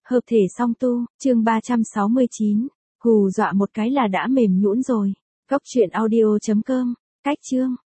Hợp thể song tu, chương 369. Hù dọa một cái là đã mềm nhũn rồi. Góc truyện audio.com. Cách chương.